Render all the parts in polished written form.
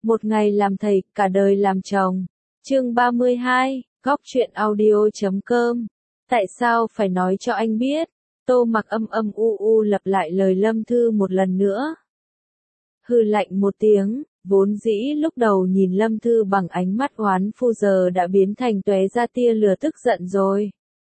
Một ngày làm thầy, cả đời làm chồng. Chương 32, Góc truyện audio.com. Tại sao phải nói cho anh biết? Tô Mặc âm âm u u lặp lại lời Lâm Thư một lần nữa. Hừ lạnh một tiếng, vốn dĩ lúc đầu nhìn Lâm Thư bằng ánh mắt oán phu giờ đã biến thành tóe ra tia lửa tức giận rồi.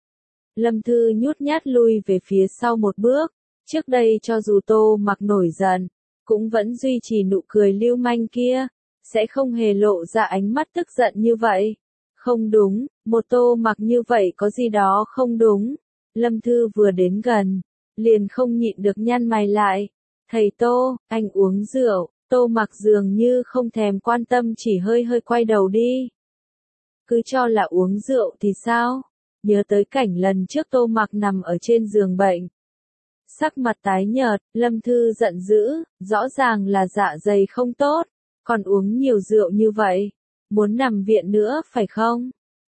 Lâm Thư nhút nhát lui về phía sau một bước, trước đây cho dù Tô Mặc nổi giận, cũng vẫn duy trì nụ cười lưu manh kia, sẽ không hề lộ ra ánh mắt tức giận như vậy. Không đúng, một Tô Mặc như vậy có gì đó không đúng. Lâm Thư vừa đến gần, liền không nhịn được nhăn mày lại. Thầy Tô, anh uống rượu. Tô Mặc dường như không thèm quan tâm, chỉ hơi hơi quay đầu đi. Cứ cho là uống rượu thì sao? Nhớ tới cảnh lần trước Tô Mặc nằm ở trên giường bệnh. Sắc mặt tái nhợt, Lâm Thư giận dữ, rõ ràng là dạ dày không tốt, còn uống nhiều rượu như vậy. Muốn nằm viện nữa phải không?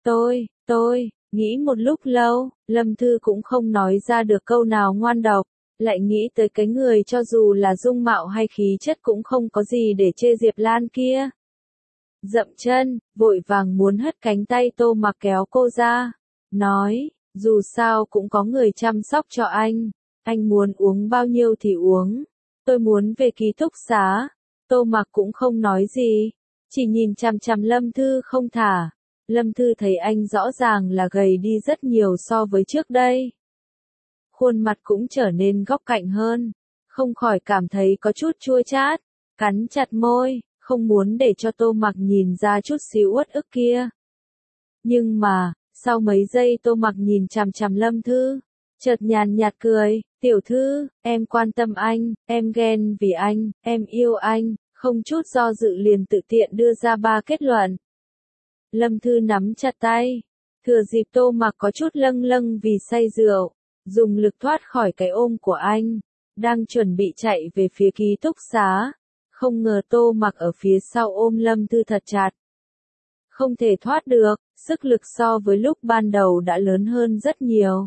Tôi, nghĩ một lúc lâu, Lâm Thư cũng không nói ra được câu nào ngoan độc, lại nghĩ tới cái người cho dù là dung mạo hay khí chất cũng không có gì để chê Diệp Lan kia. Dậm chân, vội vàng muốn hất cánh tay Tô Mặc kéo cô ra, nói, dù sao cũng có người chăm sóc cho anh muốn uống bao nhiêu thì uống, tôi muốn về ký túc xá. Tô Mặc cũng không nói gì, chỉ nhìn chằm chằm Lâm Thư không thả. Lâm Thư thấy anh rõ ràng là gầy đi rất nhiều so với trước đây. Khuôn mặt cũng trở nên góc cạnh hơn, không khỏi cảm thấy có chút chua chát, cắn chặt môi, không muốn để cho Tô Mặc nhìn ra chút xíu uất ức kia. Nhưng mà, sau mấy giây Tô Mặc nhìn chằm chằm Lâm Thư, chợt nhàn nhạt cười, tiểu thư, em quan tâm anh, em ghen vì anh, em yêu anh, không chút do dự liền tự tiện đưa ra 3 kết luận. Lâm Thư nắm chặt tay, thừa dịp Tô Mặc có chút lâng lâng vì say rượu, dùng lực thoát khỏi cái ôm của anh, đang chuẩn bị chạy về phía ký túc xá, không ngờ Tô Mặc ở phía sau ôm Lâm Thư thật chặt. Không thể thoát được, sức lực so với lúc ban đầu đã lớn hơn rất nhiều.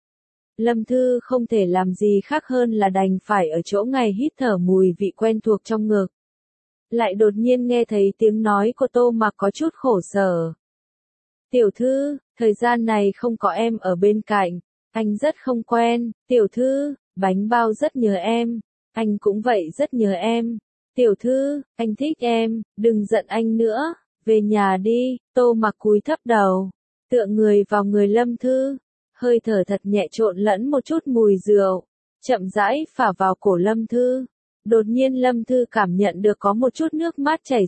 Lâm Thư không thể làm gì khác hơn là đành phải ở chỗ ngày hít thở mùi vị quen thuộc trong ngực. Lại đột nhiên nghe thấy tiếng nói của Tô Mặc có chút khổ sở. Tiểu thư, thời gian này không có em ở bên cạnh, anh rất không quen. Tiểu thư, bánh bao rất nhớ em, anh cũng vậy rất nhớ em. Tiểu thư, anh thích em, đừng giận anh nữa, về nhà đi. Tô Mặc cúi thấp đầu, tựa người vào người Lâm Thư, hơi thở thật nhẹ trộn lẫn một chút mùi rượu, chậm rãi phả vào cổ Lâm Thư. Đột nhiên Lâm Thư cảm nhận được có một chút nước mắt chảy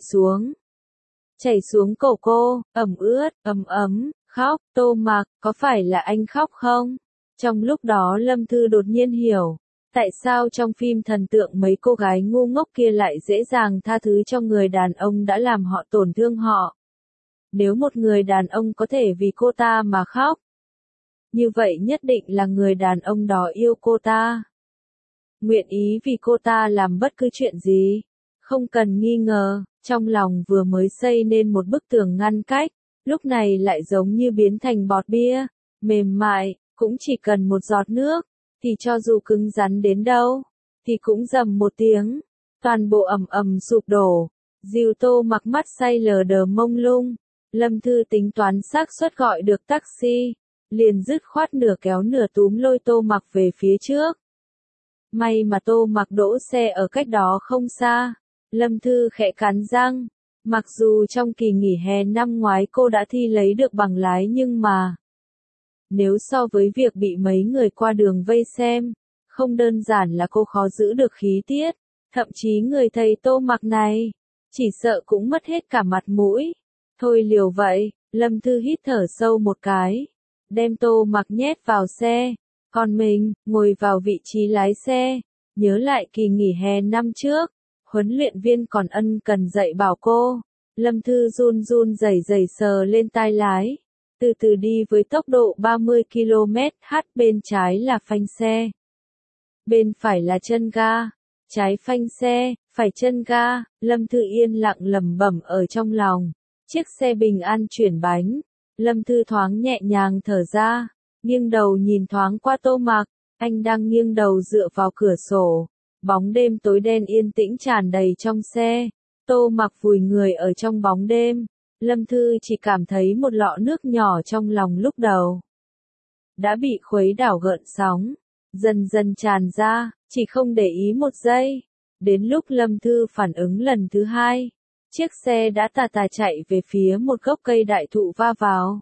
xuống cổ cô, ẩm ướt, ấm ấm, khóc. Tô Mặc, có phải là anh khóc không? Trong lúc đó Lâm Thư đột nhiên hiểu, tại sao trong phim thần tượng mấy cô gái ngu ngốc kia lại dễ dàng tha thứ cho người đàn ông đã làm họ tổn thương họ. Nếu một người đàn ông có thể vì cô ta mà khóc, như vậy nhất định là người đàn ông đó yêu cô ta, nguyện ý vì cô ta làm bất cứ chuyện gì. Không cần nghi ngờ, trong lòng vừa mới xây nên một bức tường ngăn cách, lúc này lại giống như biến thành bọt bia, mềm mại, cũng chỉ cần một giọt nước, thì cho dù cứng rắn đến đâu, thì cũng rầm một tiếng, toàn bộ ầm ầm sụp đổ. Dìu Tô Mặc mắt say lờ đờ mông lung, Lâm Thư tính toán xác suất gọi được taxi, liền dứt khoát nửa kéo nửa túm lôi Tô Mặc về phía trước. May mà Tô Mặc đỗ xe ở cách đó không xa. Lâm Thư khẽ cắn răng, mặc dù trong kỳ nghỉ hè năm ngoái cô đã thi lấy được bằng lái nhưng mà, nếu so với việc bị mấy người qua đường vây xem, không đơn giản là cô khó giữ được khí tiết, thậm chí người thầy Tô Mặc này, chỉ sợ cũng mất hết cả mặt mũi. Thôi liều vậy, Lâm Thư hít thở sâu một cái, đem Tô Mặc nhét vào xe, còn mình, ngồi vào vị trí lái xe. Nhớ lại kỳ nghỉ hè năm trước, huấn luyện viên còn ân cần dạy bảo cô. Lâm Thư run run rẩy rẩy sờ lên tai lái, từ từ đi với tốc độ 30 km/h. Bên trái là phanh xe, bên phải là chân ga, trái phanh xe, phải chân ga. Lâm Thư yên lặng lẩm bẩm ở trong lòng. Chiếc xe bình an chuyển bánh, Lâm Thư thoáng nhẹ nhàng thở ra, nghiêng đầu nhìn thoáng qua Tô Mặc, anh đang nghiêng đầu dựa vào cửa sổ. Bóng đêm tối đen yên tĩnh tràn đầy trong xe, Tô Mặc vùi người ở trong bóng đêm, Lâm Thư chỉ cảm thấy một lọ nước nhỏ trong lòng lúc đầu đã bị khuấy đảo gợn sóng, dần dần tràn ra, chỉ không để ý một giây. Đến lúc Lâm Thư phản ứng lần thứ hai, chiếc xe đã tà tà chạy về phía một gốc cây đại thụ va vào.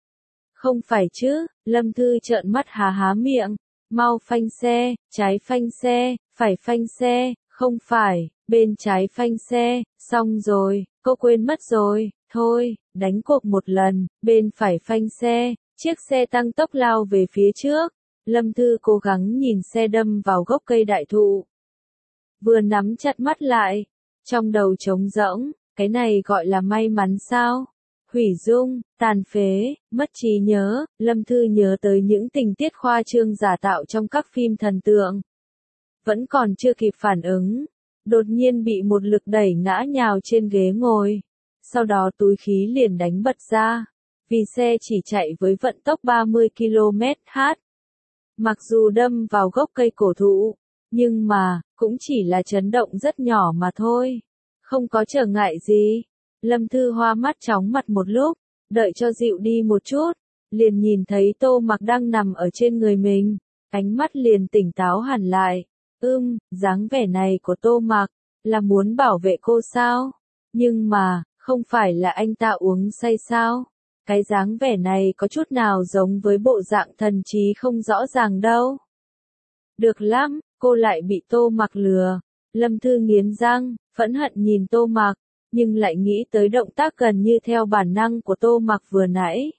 Không phải chứ, Lâm Thư trợn mắt há há miệng, mau phanh xe, trái phanh xe, phải phanh xe, không phải, bên trái phanh xe, xong rồi, cô quên mất rồi, thôi, đánh cuộc một lần, bên phải phanh xe, chiếc xe tăng tốc lao về phía trước. Lâm Thư cố gắng nhìn xe đâm vào gốc cây đại thụ. Vừa nắm chặt mắt lại, trong đầu trống rỗng, cái này gọi là may mắn sao? Hủy dung, tàn phế, mất trí nhớ, Lâm Thư nhớ tới những tình tiết khoa trương giả tạo trong các phim thần tượng. Vẫn còn chưa kịp phản ứng, đột nhiên bị một lực đẩy ngã nhào trên ghế ngồi. Sau đó túi khí liền đánh bật ra, vì xe chỉ chạy với vận tốc 30 km/h. Mặc dù đâm vào gốc cây cổ thụ, nhưng mà, cũng chỉ là chấn động rất nhỏ mà thôi. Không có trở ngại gì. Lâm Thư hoa mắt chóng mặt một lúc, đợi cho dịu đi một chút, liền nhìn thấy Tô Mặc đang nằm ở trên người mình, ánh mắt liền tỉnh táo hẳn lại. Dáng vẻ này của Tô Mặc, là muốn bảo vệ cô sao? Nhưng mà, không phải là anh ta uống say sao? Cái dáng vẻ này có chút nào giống với bộ dạng thần trí không rõ ràng đâu. Được lắm, cô lại bị Tô Mặc lừa. Lâm Thư nghiến răng, phẫn hận nhìn Tô Mặc, nhưng lại nghĩ tới động tác gần như theo bản năng của Tô Mặc vừa nãy.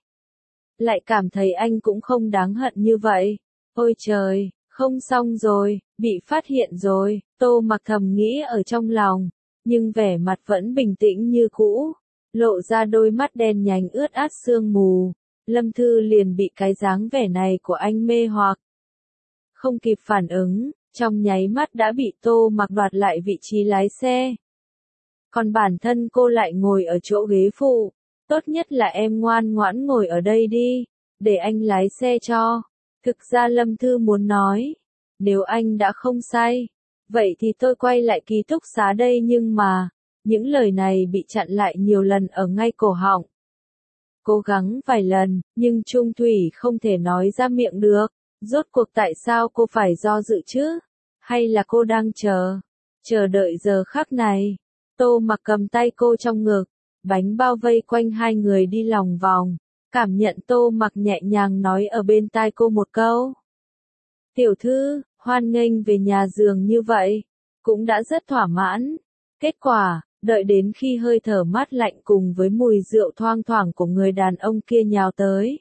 Lại cảm thấy anh cũng không đáng hận như vậy. Ôi trời, không xong rồi, bị phát hiện rồi, Tô Mặc thầm nghĩ ở trong lòng, nhưng vẻ mặt vẫn bình tĩnh như cũ, lộ ra đôi mắt đen nhánh ướt át sương mù. Lâm Thư liền bị cái dáng vẻ này của anh mê hoặc. Không kịp phản ứng, trong nháy mắt đã bị Tô Mặc đoạt lại vị trí lái xe. Còn bản thân cô lại ngồi ở chỗ ghế phụ, tốt nhất là em ngoan ngoãn ngồi ở đây đi, để anh lái xe cho. Thực ra Lâm Thư muốn nói, nếu anh đã không say, vậy thì tôi quay lại ký túc xá đây, nhưng mà, những lời này bị chặn lại nhiều lần ở ngay cổ họng. Cố gắng vài lần, nhưng chung thủy không thể nói ra miệng được. Rốt cuộc tại sao cô phải do dự chứ? Hay là cô đang chờ đợi giờ khắc này? Tô Mặc cầm tay cô trong ngực, bánh bao vây quanh hai người đi lòng vòng, cảm nhận Tô Mặc nhẹ nhàng nói ở bên tai cô một câu. Tiểu thư, hoan nghênh về nhà giường như vậy, cũng đã rất thỏa mãn. Kết quả, đợi đến khi hơi thở mát lạnh cùng với mùi rượu thoang thoảng của người đàn ông kia nhào tới.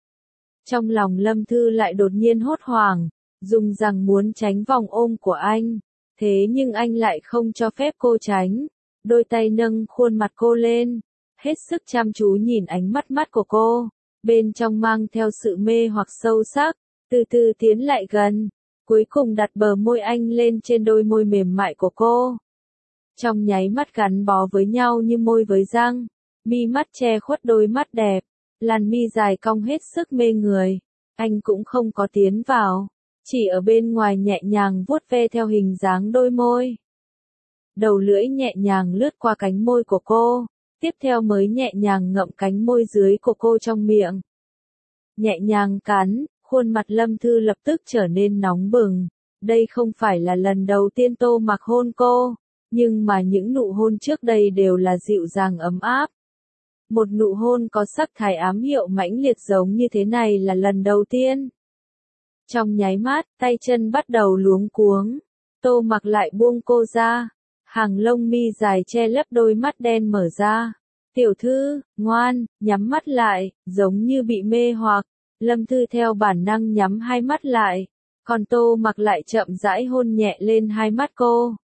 Trong lòng Lâm Thư lại đột nhiên hốt hoảng, dùng rằng muốn tránh vòng ôm của anh, thế nhưng anh lại không cho phép cô tránh, đôi tay nâng khuôn mặt cô lên, hết sức chăm chú nhìn ánh mắt của cô, bên trong mang theo sự mê hoặc sâu sắc, từ từ tiến lại gần, cuối cùng đặt bờ môi anh lên trên đôi môi mềm mại của cô. Trong nháy mắt gắn bó với nhau như môi với răng, mi mắt che khuất đôi mắt đẹp. Làn mi dài cong hết sức mê người, anh cũng không có tiến vào, chỉ ở bên ngoài nhẹ nhàng vuốt ve theo hình dáng đôi môi. Đầu lưỡi nhẹ nhàng lướt qua cánh môi của cô, tiếp theo mới nhẹ nhàng ngậm cánh môi dưới của cô trong miệng. Nhẹ nhàng cắn, khuôn mặt Lâm Thư lập tức trở nên nóng bừng. Đây không phải là lần đầu tiên Tô Mặc hôn cô, nhưng mà những nụ hôn trước đây đều là dịu dàng ấm áp. Một nụ hôn có sắc thái ám hiệu mãnh liệt giống như thế này là lần đầu tiên. Trong nháy mắt, tay chân bắt đầu luống cuống. Tô Mặc lại buông cô ra. Hàng lông mi dài che lấp đôi mắt đen mở ra. Tiểu thư, ngoan, nhắm mắt lại, giống như bị mê hoặc. Lâm Thư theo bản năng nhắm hai mắt lại. Còn Tô Mặc lại chậm rãi hôn nhẹ lên hai mắt cô.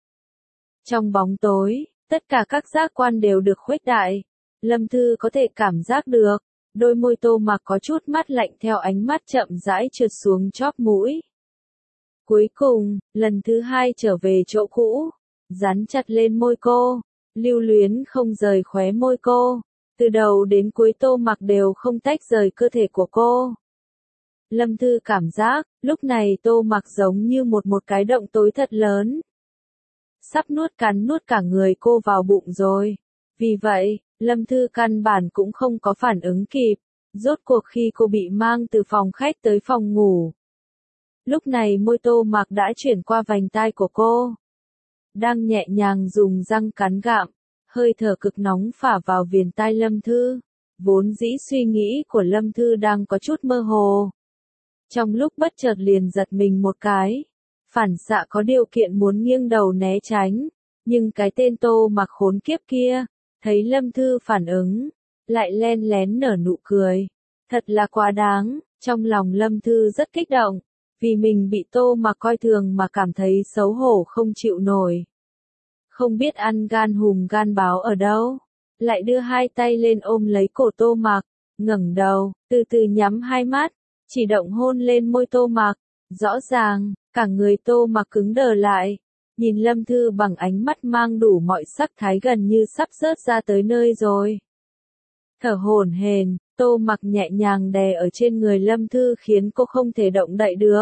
Trong bóng tối, tất cả các giác quan đều được khuếch đại. Lâm Thư có thể cảm giác được, đôi môi Tô Mặc có chút mát lạnh theo ánh mắt chậm rãi trượt xuống chóp mũi. Cuối cùng, lần thứ hai trở về chỗ cũ, dán chặt lên môi cô, lưu luyến không rời khóe môi cô, từ đầu đến cuối Tô Mặc đều không tách rời cơ thể của cô. Lâm Thư cảm giác, lúc này Tô Mặc giống như một cái động tối thật lớn. sắp nuốt cả người cô vào bụng rồi. Vì vậy, Lâm Thư căn bản cũng không có phản ứng kịp. Rốt cuộc khi cô bị mang từ phòng khách tới phòng ngủ. Lúc này môi Tô Mạc đã chuyển qua vành tai của cô. Đang nhẹ nhàng dùng răng cắn gặm, hơi thở cực nóng phả vào viền tai Lâm Thư. Vốn dĩ suy nghĩ của Lâm Thư đang có chút mơ hồ. Trong lúc bất chợt liền giật mình một cái. Phản xạ có điều kiện muốn nghiêng đầu né tránh. Nhưng cái tên Tô Mạc khốn kiếp kia, thấy Lâm Thư phản ứng, lại len lén nở nụ cười. Thật là quá đáng, trong lòng Lâm Thư rất kích động. Vì mình bị Tô Mạc coi thường mà cảm thấy xấu hổ không chịu nổi. Không biết ăn gan hùm gan báo ở đâu. Lại đưa hai tay lên ôm lấy cổ Tô Mạc, ngẩng đầu, từ từ nhắm hai mắt, chỉ động hôn lên môi Tô Mạc. Rõ ràng, cả người Tô Mạc cứng đờ lại, nhìn Lâm Thư bằng ánh mắt mang đủ mọi sắc thái gần như sắp rớt ra tới nơi rồi. Thở hổn hển, Tô Mạc nhẹ nhàng đè ở trên người Lâm Thư khiến cô không thể động đậy được.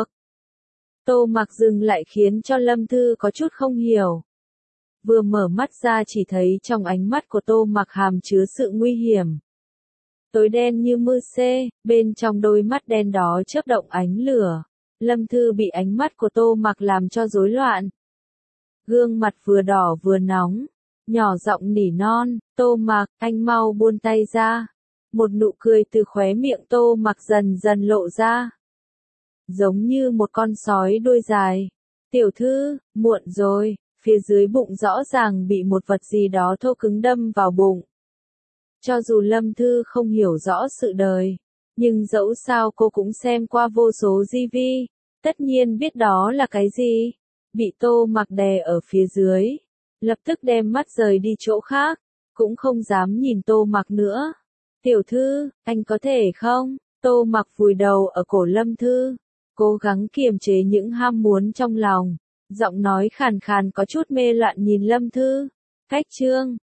Tô Mạc dừng lại khiến cho Lâm Thư có chút không hiểu. Vừa mở mắt ra chỉ thấy trong ánh mắt của Tô Mạc hàm chứa sự nguy hiểm. Tối đen như mưa xê, bên trong đôi mắt đen đó chớp động ánh lửa. Lâm Thư bị ánh mắt của Tô Mạc làm cho rối loạn. Gương mặt vừa đỏ vừa nóng, nhỏ giọng nỉ non, Tô Mạc, anh mau buông tay ra. Một nụ cười từ khóe miệng Tô Mạc dần dần lộ ra. Giống như một con sói đuôi dài. Tiểu thư, muộn rồi, phía dưới bụng rõ ràng bị một vật gì đó thô cứng đâm vào bụng. Cho dù Lâm Thư không hiểu rõ sự đời, nhưng dẫu sao cô cũng xem qua vô số GV, tất nhiên biết đó là cái gì. Bị Tô Mạc đè ở phía dưới, lập tức đem mắt rời đi chỗ khác, cũng không dám nhìn Tô Mạc nữa. Tiểu thư, anh có thể không? Tô Mạc vùi đầu ở cổ Lâm Thư, cố gắng kiềm chế những ham muốn trong lòng, giọng nói khàn khàn có chút mê loạn nhìn Lâm Thư. Cách chương